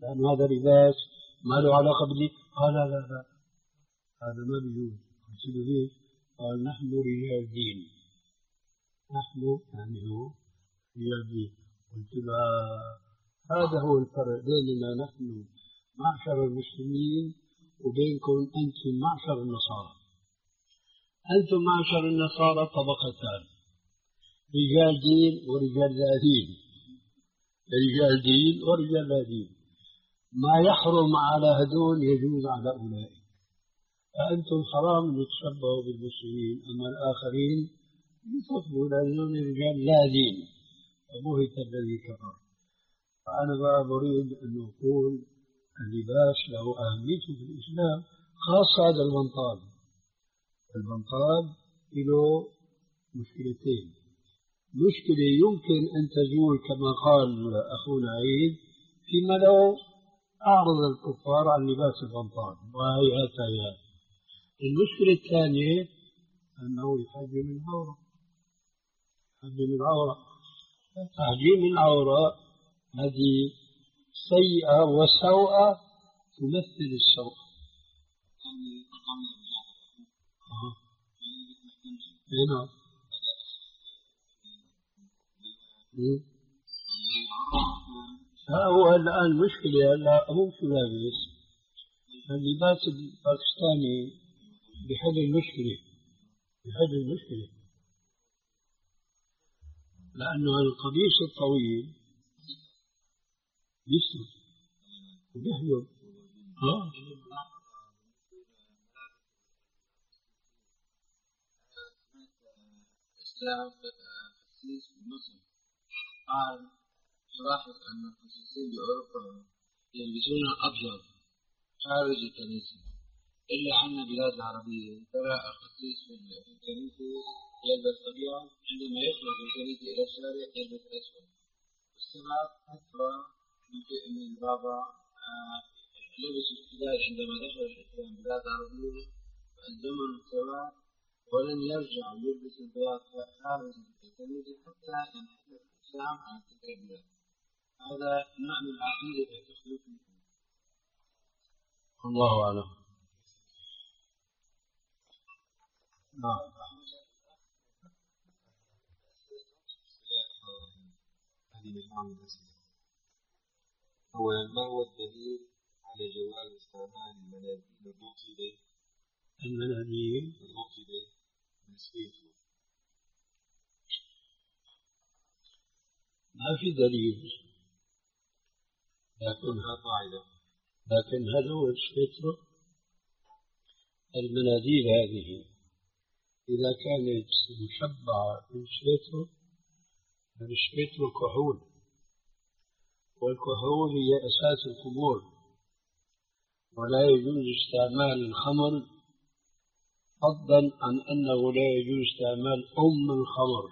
لأن هذا لباس ما له علاقة بدي. قال لا لا لا هذا ما بيجوز. قلت له ليش؟ قال نحن رجال دين. نحن يعني هو رجال دين. قلت له هذا هو الفرق بيننا نحن معشر المسلمين وبينكم أنتم معشر النصارى. أنتم معشر النصارى طبقتان، رجال دين ورجال لا دين. رجال دين ورجال لا دين، ما يحرم على هذول يجوز على أولئك. فأنتم حرام أن تشبهوا بالمسلمين، أما الآخرين يفضلوا لأنهم رجال لا دين. فبهت الذي كفر. فأنا بقى أريد أن أقول اللباس له أهميته في الإسلام، خاصة هذا البنطال. البنطال له مشكلتين. مشكلة يمكن أن تزول كما قال أخونا عيد فيما لو أعرض الكفار عن لباس البنطال، وهي هاتها. المشكلة الثانية أنه يحجم العورة. يحجم العورة. تحجيم العورة هذه سيئة وسوءة تمثل السوء. هنا هو الآن مشكلة. لا مو شو لابس. اللباس الباكستاني بحل المشكلة، بحل المشكلة، لأنه القميص الطويل يسرق وبيحجب. ها الإسلام خصيص بمصر قال تلاحظ أن الخصيصين بأوروبا يلبسون الأبيض خارج الكنيسة، إلا عنا بلاد العربية ترى الخصيص في الكنيسة يلبس أبيض، عندما يخرج من الكنيسة إلى الشارع يلبس أسود. السبب حتى من البابا لبس السداد عندما دخل الإسلام بلاد العربية فألزمهم السواد، ولن يرجع يلبس البياض خارج الكنيسة حتى ينحدر الإسلام عن تلك البلاد. هذا نوع من العقيدة في تخليف الدين. الله أعلم. نعم. هذه مجموعة من الأسئلة. أولا، ما هو الدليل على جواز استعمال المناديل الرطبة المناديل الرطبة بالسويتر؟ ما في دليل، لكن لكن هل هو السويتر؟ المناديل هذه إذا كانت مشبعة بالسويتر فالسويتر كحول، والكحول هي أساس الخمور، ولا يجوز استعمال الخمر، فضلا عن أنه لا يجوز استعمال أم الخمر.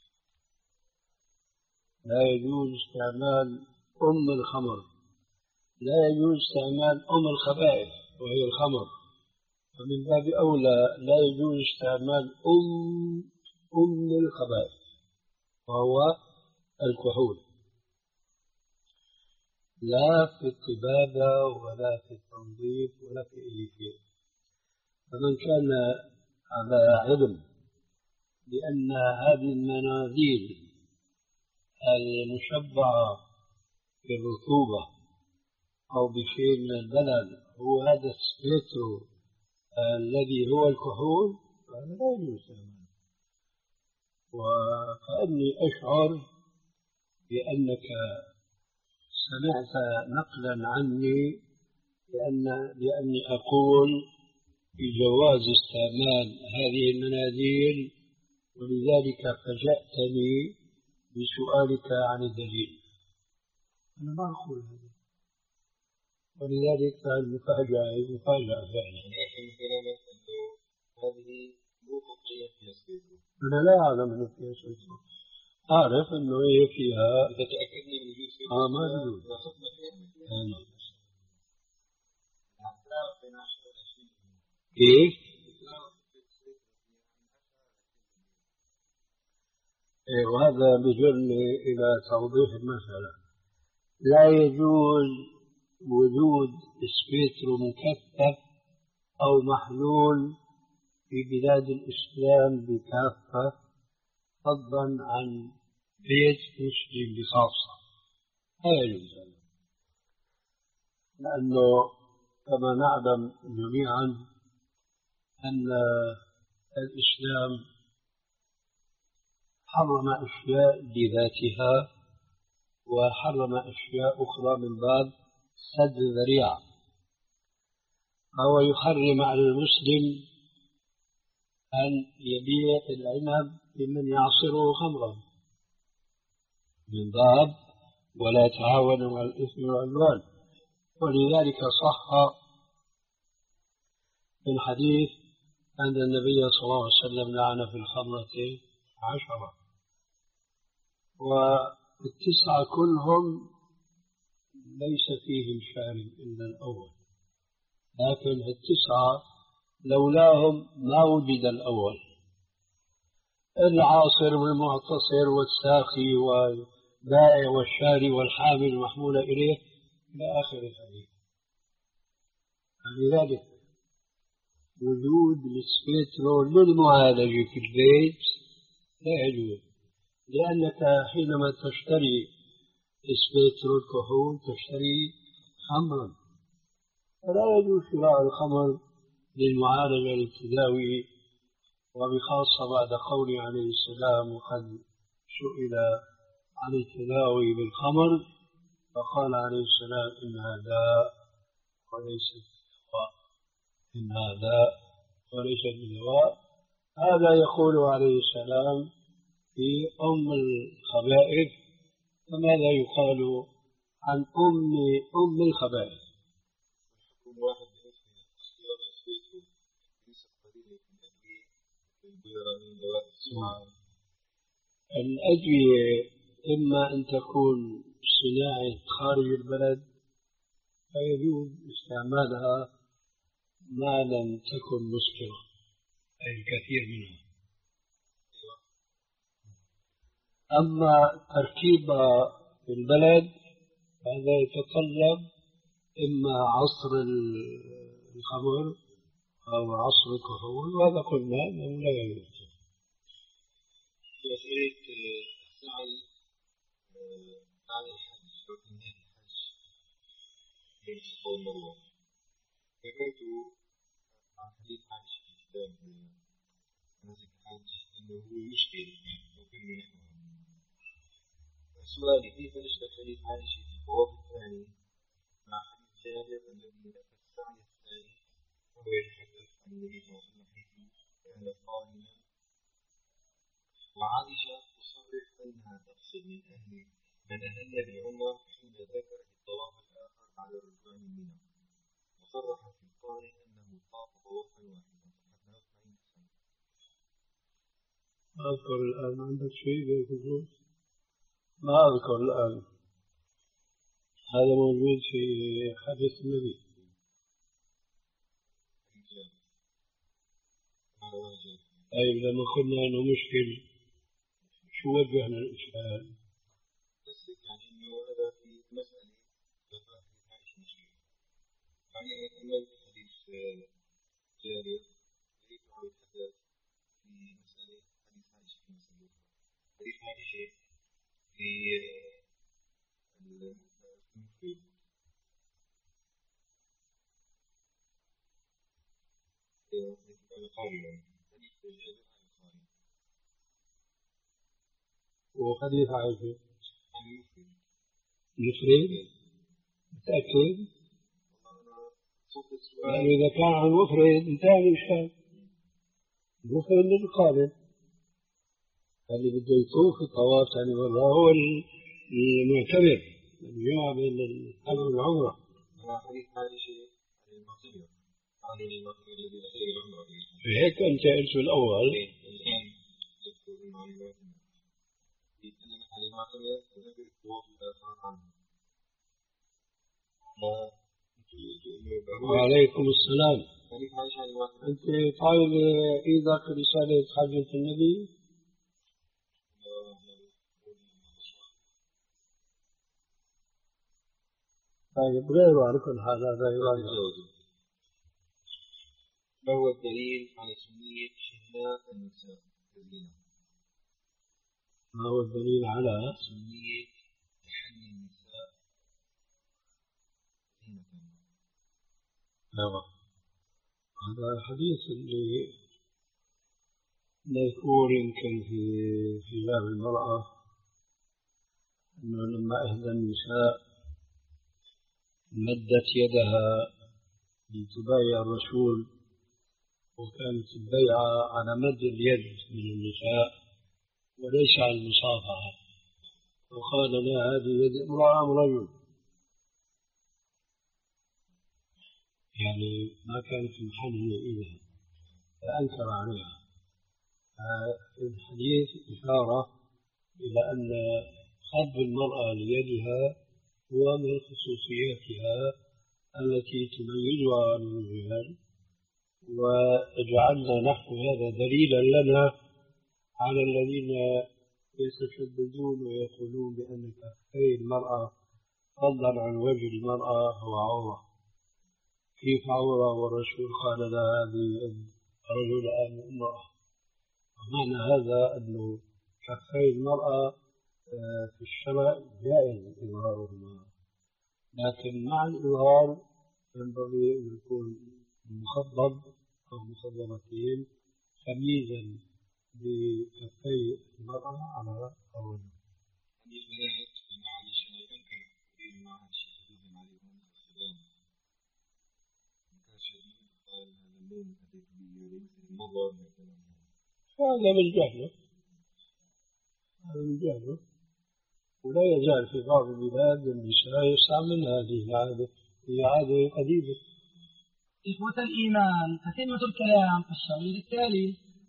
لا يجوز استعمال أم الخمر، لا يجوز استعمال أم الخبائث وهي الخمر، فمن باب أولى لا يجوز استعمال أم أم الخبائث وهو الكحول، لا في الطبابة ولا في التنظيف ولا في أي شيء. فمن كان على علم بأن هذه المناديل المشبعة بالرطوبة أو بشيء من البلل هو هذا السبيترو الذي هو الكحول، فهذا لا يجوز. وكأني أشعر بأنك سمعت نقلا عني لأن لأني أقول بجواز استعمال هذه المناديل، ولذلك فجأتني بسؤالك عن الدليل. أنا ما أقول هذا، ولذلك فالمفاجأة مفاجأة فعلا. هذه مو قضية فيها سويتر. أنا لا أعلم أنه فيها سويتر، أعرف أنه هي فيها. إذا تأكدنا من وجود سويتر آه ما يجوز. كيف؟ إيه، وهذا بجرني إلى توضيح المسألة. لا يجوز وجود سبيترو مكثف أو محلول في بلاد الإسلام بكافة، فضلا عن بيت مسلم بخاصة، لا يجوز هذا، لأنه كما نعلم جميعا أن الإسلام حرم أشياء لذاتها وحرم أشياء أخرى من باب سد الذريعة. فهو يحرم على المسلم أن يبيع العنب لمن يعصره خمرا من باب ولا يتعاونوا على الإثم والعدوان. ولذلك صح في الحديث أن النبي صلى الله عليه وسلم لعن في الخمرة عشرة، والتسعة كلهم ليس فيهم شارب إلا الأول، لكن التسعة لولاهم ما وجد الأول، العاصر والمعتصر والساقي والبائع والشاري والحامل المحمول إليه إلى آخر الحديث. لذلك وجود السبيترو للمعالجة في البيت لا يجوز، لأنك حينما تشتري سبيترو الكحول تشتري خمرا، فلا يجوز شراء الخمر للمعالجة للتداوي، وبخاصة بعد قوله عليه السلام وقد سئل عن التداوي بالخمر فقال عليه السلام إنها داء وليست دواء، إنها داء وليست بدواء. هذا يقول عليه السلام في أم الخبائث، فماذا يقال عن أم أم الخبائث؟ الأدوية إما أن تكون صناعة خارج البلد فيجوز استعمالها ما لم تكن مسكرة، أي الكثير منها. أما تركيبها في البلد هذا يتطلب إما عصر الخمر أو عصر الكحول، وهذا قلنا أنه لا يجوز. مسألة السعي بعد الحج وتنهي الحج بين الصفا والمروة، ذكرت عن حديث عائشة في كتاب مناسك الحج أنه هو مشكل وكل نحوه. سؤالي كيف نشبه حديث عائشة في الطواف الثاني مع حديث جابر الذي نفى السعي الثاني وهو يتحدث عن النبي صلى الله عليه وسلم حيث كان قائما، وعائشة تصرح أنها تقصد من أهل من أهل بعمر حين ذكرت الطواف الآخر على الرجوع من منى، وصرح في القارئ أنه طاف طوافا واحدا. ما أذكر الآن، عندك شيء ذي خصوص؟ ما أذكر الآن، هذا موجود في حديث النبي. طيب لما قلنا أنه مشكل شو وجهنا الإشكال؟ بس يعني إنه هذا في مسألة وفاة عائشة مشكلة، يعني أمل حديث جابر يريد أن يتحدث في مسألة حديث عائشة في مسألة حديث عائشة في المفرد القارئ حديث جابر عن القارئ وحديث عائشة عن المفرد مفرد متأكد؟ يعني إذا كان عن مفرد انتهى الإشكال. المفرد للقارئ اللي بده يطوف الطواف ثاني مرة هو المعتمر الجمع بين الحج والعمرة. حديث عائشة عن المعتمر عن المعتمر الذي أخذ العمرة، فهيك أنت قلت الأول الآن تذكر عن المعتمر يتكلم عن المعتمر وذكر الطواف الآخر عنه. وعليكم السلام. أنت طالب إيدك رسالة حجة النبي؟ طيب غيره على كل حال هذا يراجع. ما هو الدليل على سنية شهناء النساء الزينة؟ ما هو الدليل على سنية تحني النساء زينة؟ أيوة. هذا الحديث اللي مذكور يمكن في في باب المرأة، أنه لما إحدى النساء مدت يدها لتبايع الرسول، وكانت البيعة على مد اليد من النساء وليس على المصافحة، وقال لا هذه يد امرأة أم رجل، يعني ما كان في محل إيدها فأنكر عليها. في الحديث إشارة إلى أن خض المرأة ليدها هو من خصوصياتها التي تميزها عن الرجال، وجعلنا نحن هذا دليلا لنا على الذين يتشددون ويقولون بأن كفي المرأة فضلا عن وجه المرأة هو عورة. كيف عورة والرسول قال لا هذه رجل أم امرأة؟ ومعنى هذا أنه كفي المرأة في الشرع جائز إظهارهما، لكن مع الإظهار ينبغي أن يكون مخضب أو مخضبتين تمييزا بكفي المرأة على الرجل. هذا من جهله، هذا من جهله، ولا يزال في بعض البلاد النساء يستعمل هذه العادة، هي عادة قديمة. إخوة الإيمان، تتمة الكلام في الشريط التالي.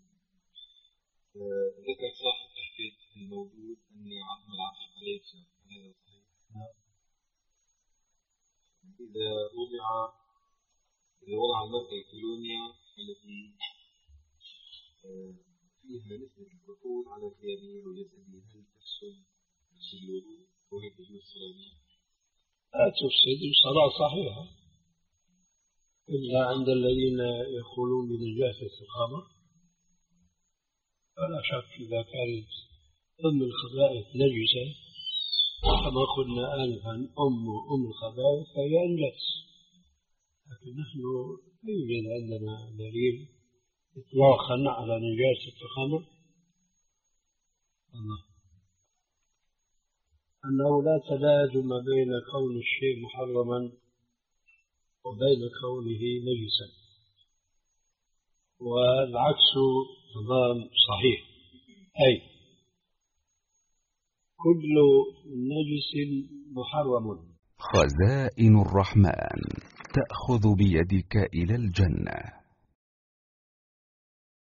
ذكر صاحب تحقيق الموجود أن عظم العقيقة ليس هذا صحيح. إذا وضع إذا وضع المرأة الكولونيا التي فيها نسبة الكحول على ثيابه وجسده، هل تفسد تفسد الوضوء وهل تجوز الصلاة بها؟ لا تفسد، الصلاة صحيحة، إلا عند الذين يقولون بنجاسة الخمر. فلا شك إذا كانت أم الخبائث نجسة كما قلنا آنفا أم أم الخبائث فهي أنجس، لكن نحن لا يوجد عندنا دليل إطلاقا على نجاسة الخمر. الله أنه لا تلازم بين كون الشيء محرما وبين كونه نجسا، والعكس تمام صحيح، أي كل نجس محرم. خزائن الرحمن تأخذ بيدك إلى الجنة.